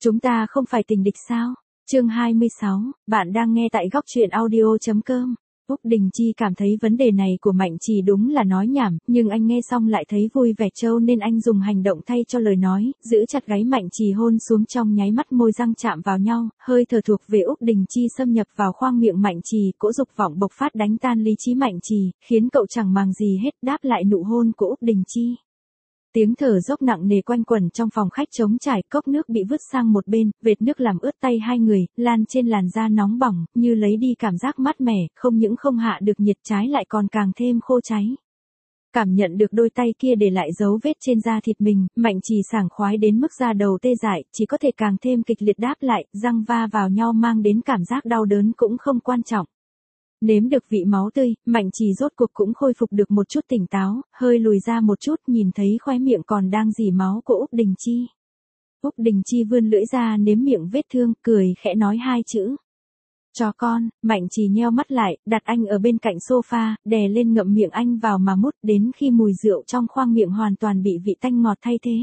Chúng ta không phải tình địch sao? Chương 26, bạn đang nghe tại góc truyện audio.com. Úc Đình Chi cảm thấy vấn đề này của Mạnh Trì đúng là nói nhảm, nhưng anh nghe xong lại thấy vui vẻ trâu nên anh dùng hành động thay cho lời nói, giữ chặt gáy Mạnh Trì hôn xuống trong nháy mắt môi răng chạm vào nhau, hơi thở thuộc về Úc Đình Chi xâm nhập vào khoang miệng Mạnh Trì, cỗ dục vọng bộc phát đánh tan lý trí Mạnh Trì, khiến cậu chẳng màng gì hết đáp lại nụ hôn của Úc Đình Chi. Tiếng thở dốc nặng nề quanh quẩn trong phòng khách trống trải, cốc nước bị vứt sang một bên, vệt nước làm ướt tay hai người, lan trên làn da nóng bỏng, như lấy đi cảm giác mát mẻ, không những không hạ được nhiệt trái lại còn càng thêm khô cháy. Cảm nhận được đôi tay kia để lại dấu vết trên da thịt mình, Mạnh Trì sảng khoái đến mức da đầu tê dại, chỉ có thể càng thêm kịch liệt đáp lại, răng va vào nhau mang đến cảm giác đau đớn cũng không quan trọng. Nếm được vị máu tươi, Mạnh Trì rốt cuộc cũng khôi phục được một chút tỉnh táo, hơi lùi ra một chút nhìn thấy khóe miệng còn đang rỉ máu của Úc Đình Chi. Úc Đình Chi vươn lưỡi ra nếm miệng vết thương, cười khẽ nói hai chữ. Cho con. Mạnh Trì nheo mắt lại, đặt anh ở bên cạnh sofa, đè lên ngậm miệng anh vào mà mút đến khi mùi rượu trong khoang miệng hoàn toàn bị vị tanh ngọt thay thế.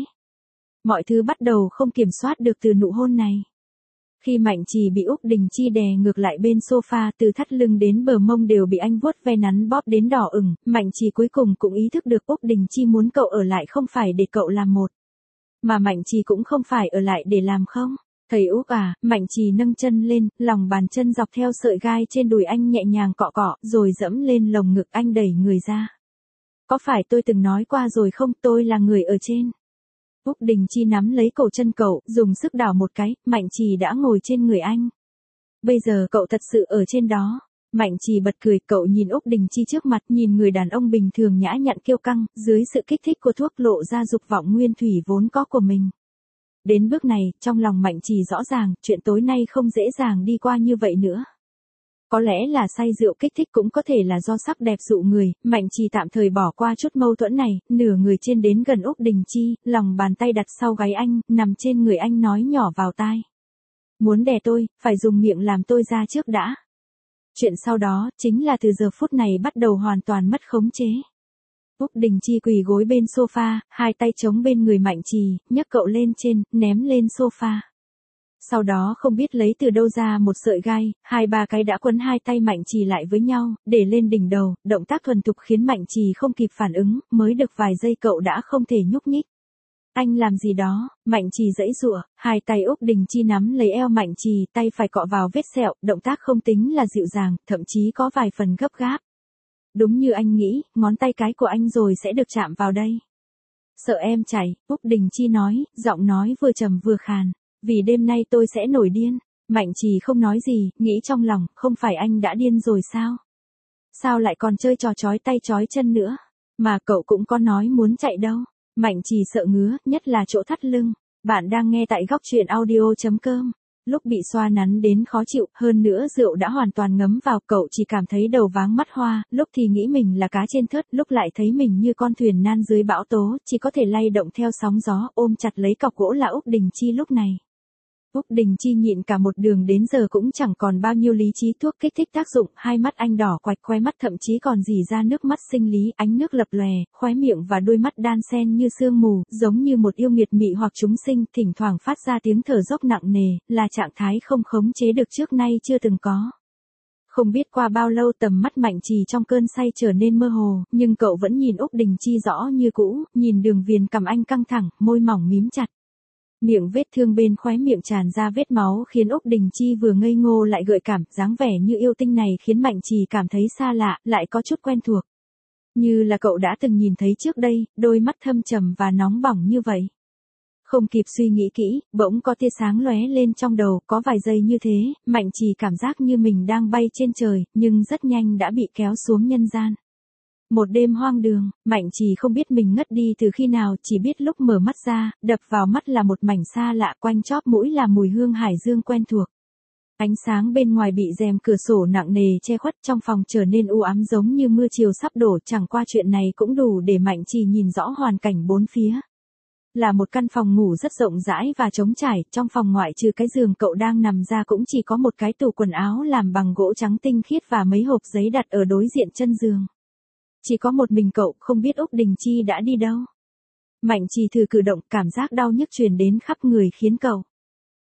Mọi thứ bắt đầu không kiểm soát được từ nụ hôn này. Khi Mạnh Trì bị Úc Đình Chi đè ngược lại bên sofa, từ thắt lưng đến bờ mông đều bị anh vuốt ve nắn bóp đến đỏ ửng, Mạnh Trì cuối cùng cũng ý thức được Úc Đình Chi muốn cậu ở lại không phải để cậu làm một. Mà Mạnh Trì cũng không phải ở lại để làm không. Thầy Úc à, Mạnh Trì nâng chân lên, lòng bàn chân dọc theo sợi gai trên đùi anh nhẹ nhàng cọ cọ, rồi dẫm lên lồng ngực anh đẩy người ra. Có phải tôi từng nói qua rồi không, tôi là người ở trên. Úc Đình Chi nắm lấy cổ chân cậu, dùng sức đảo một cái, Mạnh Trì đã ngồi trên người anh. Bây giờ cậu thật sự ở trên đó. Mạnh Trì bật cười, cậu nhìn Úc Đình Chi trước mặt, nhìn người đàn ông bình thường nhã nhặn kiêu căng, dưới sự kích thích của thuốc lộ ra dục vọng nguyên thủy vốn có của mình. Đến bước này, trong lòng Mạnh Trì rõ ràng, chuyện tối nay không dễ dàng đi qua như vậy nữa. Có lẽ là say rượu kích thích, cũng có thể là do sắc đẹp dụ người, Mạnh Trì tạm thời bỏ qua chút mâu thuẫn này, nửa người trên đến gần Úc Đình Chi, lòng bàn tay đặt sau gáy anh, nằm trên người anh nói nhỏ vào tai. Muốn đè tôi, phải dùng miệng làm tôi ra trước đã. Chuyện sau đó, chính là từ giờ phút này bắt đầu hoàn toàn mất khống chế. Úc Đình Chi quỳ gối bên sofa, hai tay chống bên người Mạnh Trì, nhấc cậu lên trên, ném lên sofa. Sau đó không biết lấy từ đâu ra một sợi gai, hai ba cái đã quấn hai tay Mạnh Trì lại với nhau, để lên đỉnh đầu, động tác thuần thục khiến Mạnh Trì không kịp phản ứng, mới được vài giây cậu đã không thể nhúc nhích. Anh làm gì đó? Mạnh Trì giãy giụa, hai tay Úc Đình Chi nắm lấy eo Mạnh Trì, tay phải cọ vào vết sẹo, động tác không tính là dịu dàng, thậm chí có vài phần gấp gáp. Đúng như anh nghĩ, ngón tay cái của anh rồi sẽ được chạm vào đây. Sợ em chảy, Úc Đình Chi nói, giọng nói vừa trầm vừa khàn. Vì đêm nay tôi sẽ nổi điên. Mạnh Trì không nói gì, nghĩ trong lòng, không phải anh đã điên rồi sao? Sao lại còn chơi trò chói tay chói chân nữa? Mà cậu cũng có nói muốn chạy đâu. Mạnh Trì sợ ngứa, nhất là chỗ thắt lưng. Bạn đang nghe tại góc truyện audio.com. Lúc bị xoa nắn đến khó chịu, hơn nữa rượu đã hoàn toàn ngấm vào, cậu chỉ cảm thấy đầu váng mắt hoa, lúc thì nghĩ mình là cá trên thớt, lúc lại thấy mình như con thuyền nan dưới bão tố, chỉ có thể lay động theo sóng gió, ôm chặt lấy cọc gỗ là Úc Đình Chi lúc này. Úc Đình Chi nhịn cả một đường đến giờ cũng chẳng còn bao nhiêu lý trí, thuốc kích thích tác dụng, hai mắt anh đỏ quạch, khóe mắt thậm chí còn rỉ ra nước mắt sinh lý, ánh nước lập lòe, khóe miệng và đôi mắt đan xen như sương mù, giống như một yêu nghiệt mị hoặc chúng sinh, thỉnh thoảng phát ra tiếng thở dốc nặng nề, là trạng thái không khống chế được trước nay chưa từng có. Không biết qua bao lâu tầm mắt Mạnh Trì trong cơn say trở nên mơ hồ, nhưng cậu vẫn nhìn Úc Đình Chi rõ như cũ, nhìn đường viền cằm anh căng thẳng, môi mỏng mím chặt. Miệng vết thương bên khóe miệng tràn ra vết máu khiến Úc Đình Chi vừa ngây ngô lại gợi cảm, dáng vẻ như yêu tinh này khiến Mạnh Trì cảm thấy xa lạ, lại có chút quen thuộc. Như là cậu đã từng nhìn thấy trước đây, đôi mắt thâm trầm và nóng bỏng như vậy. Không kịp suy nghĩ kỹ, bỗng có tia sáng lóe lên trong đầu, có vài giây như thế, Mạnh Trì cảm giác như mình đang bay trên trời, nhưng rất nhanh đã bị kéo xuống nhân gian. Một đêm hoang đường, Mạnh Trì không biết mình ngất đi từ khi nào, chỉ biết lúc mở mắt ra, đập vào mắt là một mảnh xa lạ, quanh chóp mũi là mùi hương hải dương quen thuộc. Ánh sáng bên ngoài bị rèm cửa sổ nặng nề che khuất, trong phòng trở nên u ám giống như mưa chiều sắp đổ, chẳng qua chuyện này cũng đủ để Mạnh Trì nhìn rõ hoàn cảnh bốn phía. Là một căn phòng ngủ rất rộng rãi và trống trải, trong phòng ngoại trừ cái giường cậu đang nằm ra cũng chỉ có một cái tủ quần áo làm bằng gỗ trắng tinh khiết và mấy hộp giấy đặt ở đối diện chân giường. Chỉ có một mình cậu, không biết Úc Đình Chi đã đi đâu. Mạnh Trì thử cử động, cảm giác đau nhức truyền đến khắp người khiến cậu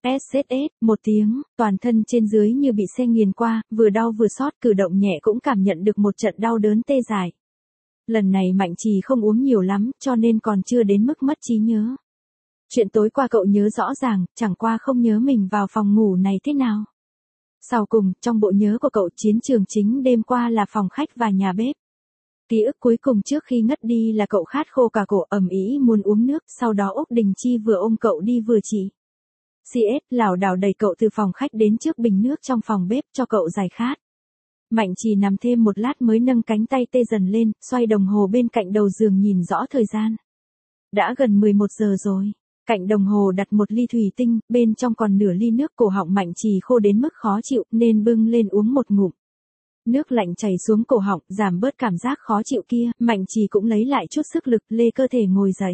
SSS, một tiếng, toàn thân trên dưới như bị xe nghiền qua, vừa đau vừa xót, cử động nhẹ cũng cảm nhận được một trận đau đớn tê dại. Lần này Mạnh Trì không uống nhiều lắm, cho nên còn chưa đến mức mất trí nhớ. Chuyện tối qua cậu nhớ rõ ràng, chẳng qua không nhớ mình vào phòng ngủ này thế nào. Sau cùng, trong bộ nhớ của cậu, chiến trường chính đêm qua là phòng khách và nhà bếp. Ký ức cuối cùng trước khi ngất đi là cậu khát khô cả cổ ầm ĩ muốn uống nước, sau đó Úc Đình Chi vừa ôm cậu đi vừa chỉ. CS lảo đảo đẩy cậu từ phòng khách đến trước bình nước trong phòng bếp cho cậu giải khát. Mạnh Trì nằm thêm một lát mới nâng cánh tay tê dần lên, xoay đồng hồ bên cạnh đầu giường nhìn rõ thời gian. Đã gần 11 giờ rồi. Cạnh đồng hồ đặt một ly thủy tinh, bên trong còn nửa ly nước, cổ họng Mạnh Trì khô đến mức khó chịu nên bưng lên uống một ngụm. Nước lạnh chảy xuống cổ họng, giảm bớt cảm giác khó chịu kia, Mạnh Trì cũng lấy lại chút sức lực, lê cơ thể ngồi dậy.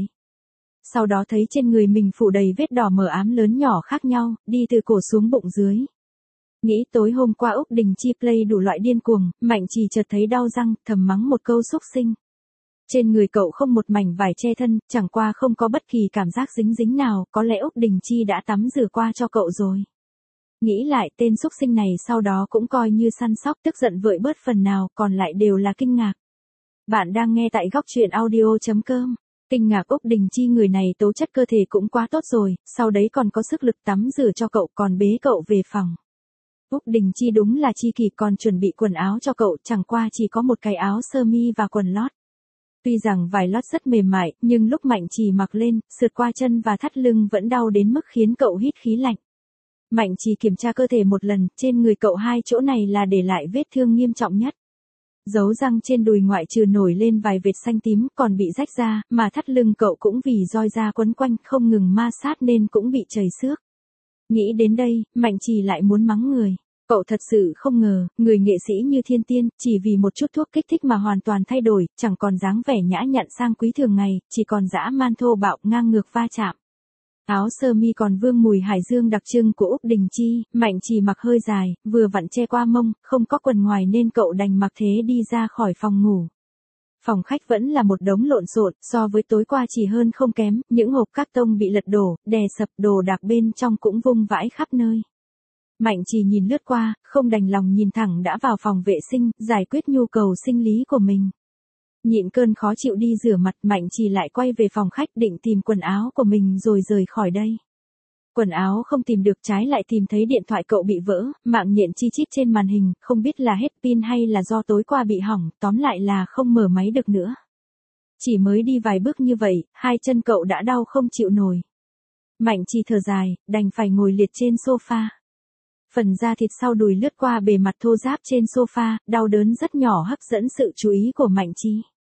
Sau đó thấy trên người mình phủ đầy vết đỏ mờ ám lớn nhỏ khác nhau, đi từ cổ xuống bụng dưới. Nghĩ tối hôm qua Úc Đình Chi play đủ loại điên cuồng, Mạnh Trì chợt thấy đau răng, thầm mắng một câu xúc sinh. Trên người cậu không một mảnh vải che thân, chẳng qua không có bất kỳ cảm giác dính dính nào, có lẽ Úc Đình Chi đã tắm rửa qua cho cậu rồi. Nghĩ lại tên xúc sinh này sau đó cũng coi như săn sóc, tức giận vợi bớt phần nào, còn lại đều là kinh ngạc. Bạn đang nghe tại góc truyện audio.com. Kinh ngạc Úc Đình Chi người này tố chất cơ thể cũng quá tốt rồi, sau đấy còn có sức lực tắm rửa cho cậu còn bế cậu về phòng. Úc Đình Chi đúng là chi kỷ, còn chuẩn bị quần áo cho cậu, chẳng qua chỉ có một cái áo sơ mi và quần lót. Tuy rằng vải lót rất mềm mại, nhưng lúc Mạnh Trì mặc lên, sượt qua chân và thắt lưng vẫn đau đến mức khiến cậu hít khí lạnh. Mạnh Trì kiểm tra cơ thể một lần, trên người cậu hai chỗ này là để lại vết thương nghiêm trọng nhất. Dấu răng trên đùi ngoại trừ nổi lên vài vệt xanh tím còn bị rách ra, mà thắt lưng cậu cũng vì roi da quấn quanh không ngừng ma sát nên cũng bị chảy xước. Nghĩ đến đây, Mạnh Trì lại muốn mắng người. Cậu thật sự không ngờ, người nghệ sĩ như Thiên Tiên, chỉ vì một chút thuốc kích thích mà hoàn toàn thay đổi, chẳng còn dáng vẻ nhã nhặn sang quý thường ngày, chỉ còn dã man thô bạo ngang ngược va chạm. Áo sơ mi còn vương mùi hải dương đặc trưng của Úc Đình Chi, Mạnh Trì mặc hơi dài, vừa vặn che qua mông, không có quần ngoài nên cậu đành mặc thế đi ra khỏi phòng ngủ. Phòng khách vẫn là một đống lộn xộn, so với tối qua chỉ hơn không kém, những hộp các tông bị lật đổ, đè sập, đồ đạc bên trong cũng vung vãi khắp nơi. Mạnh Trì nhìn lướt qua, không đành lòng nhìn thẳng đã vào phòng vệ sinh, giải quyết nhu cầu sinh lý của mình. Nhịn cơn khó chịu đi rửa mặt, Mạnh Trì lại quay về phòng khách định tìm quần áo của mình rồi rời khỏi đây. Quần áo không tìm được, trái lại tìm thấy điện thoại cậu bị vỡ, mạng nhện chi chít trên màn hình, không biết là hết pin hay là do tối qua bị hỏng, tóm lại là không mở máy được nữa. Chỉ mới đi vài bước như vậy, hai chân cậu đã đau không chịu nổi. Mạnh Trì thở dài, đành phải ngồi liệt trên sofa. Phần da thịt sau đùi lướt qua bề mặt thô ráp trên sofa, đau đớn rất nhỏ hấp dẫn sự chú ý của Mạnh Trì.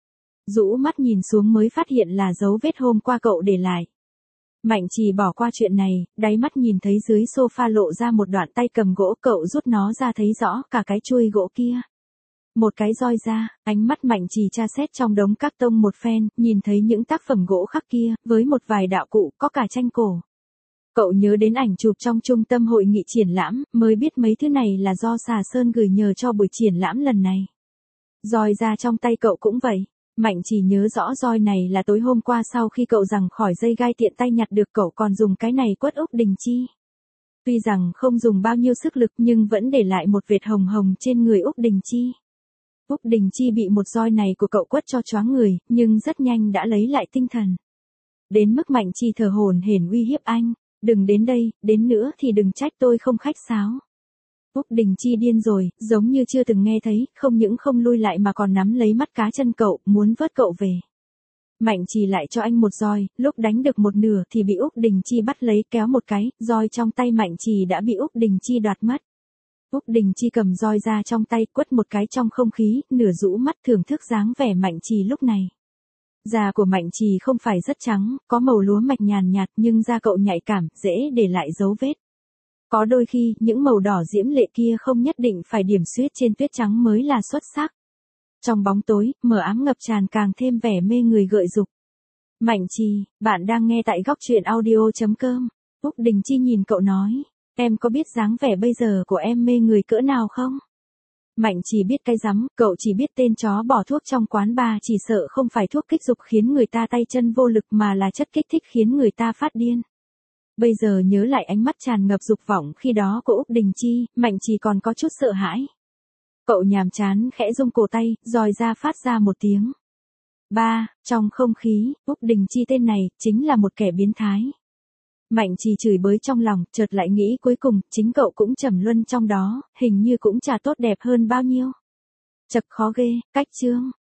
Rũ mắt nhìn xuống mới phát hiện là dấu vết hôm qua cậu để lại. Mạnh Trì bỏ qua chuyện này, đáy mắt nhìn thấy dưới sofa lộ ra một đoạn tay cầm gỗ, cậu rút nó ra thấy rõ cả cái chuôi gỗ kia. Một cái roi ra, ánh mắt Mạnh Trì tra xét trong đống các tông một phen, nhìn thấy những tác phẩm gỗ khắc kia, với một vài đạo cụ, có cả tranh cổ. Cậu nhớ đến ảnh chụp trong trung tâm hội nghị triển lãm, mới biết mấy thứ này là do Xà Sơn gửi nhờ cho buổi triển lãm lần này. Roi ra trong tay cậu cũng vậy. Mạnh Trì nhớ rõ roi này là tối hôm qua sau khi cậu giằng khỏi dây gai tiện tay nhặt được, cậu còn dùng cái này quất Úc Đình Chi. Tuy rằng không dùng bao nhiêu sức lực nhưng vẫn để lại một vệt hồng hồng trên người Úc Đình Chi. Úc Đình Chi bị một roi này của cậu quất cho choáng người, nhưng rất nhanh đã lấy lại tinh thần. Đến mức Mạnh Trì thở hổn hển uy hiếp anh, đừng đến đây, đến nữa thì đừng trách tôi không khách sáo. Úc Đình Chi điên rồi, giống như chưa từng nghe thấy, không những không lui lại mà còn nắm lấy mắt cá chân cậu, muốn vớt cậu về. Mạnh Trì lại cho anh một roi, lúc đánh được một nửa thì bị Úc Đình Chi bắt lấy kéo một cái, roi trong tay Mạnh Trì đã bị Úc Đình Chi đoạt mất. Úc Đình Chi cầm roi ra trong tay, quất một cái trong không khí, nửa rũ mắt thưởng thức dáng vẻ Mạnh Trì lúc này. Da của Mạnh Trì không phải rất trắng, có màu lúa mạch nhàn nhạt nhưng da cậu nhạy cảm, dễ để lại dấu vết. Có đôi khi, những màu đỏ diễm lệ kia không nhất định phải điểm xuyết trên tuyết trắng mới là xuất sắc. Trong bóng tối, mờ ám ngập tràn càng thêm vẻ mê người gợi dục. Mạnh Trì, bạn đang nghe tại góc truyện audio.com. Úc Đình Chi nhìn cậu nói, em có biết dáng vẻ bây giờ của em mê người cỡ nào không? Mạnh Trì biết cái rắm, cậu chỉ biết tên chó bỏ thuốc trong quán bar chỉ sợ không phải thuốc kích dục khiến người ta tay chân vô lực mà là chất kích thích khiến người ta phát điên. Bây giờ nhớ lại ánh mắt tràn ngập dục vọng khi đó của Úc Đình Chi, Mạnh Trì còn có chút sợ hãi. Cậu nhàm chán khẽ rung cổ tay, dòi ra phát ra một tiếng. Ba, trong không khí, Úc Đình Chi tên này, chính là một kẻ biến thái. Mạnh Trì chửi bới trong lòng, chợt lại nghĩ cuối cùng, chính cậu cũng trầm luân trong đó, hình như cũng chả tốt đẹp hơn bao nhiêu. Chật khó ghê, cách chương.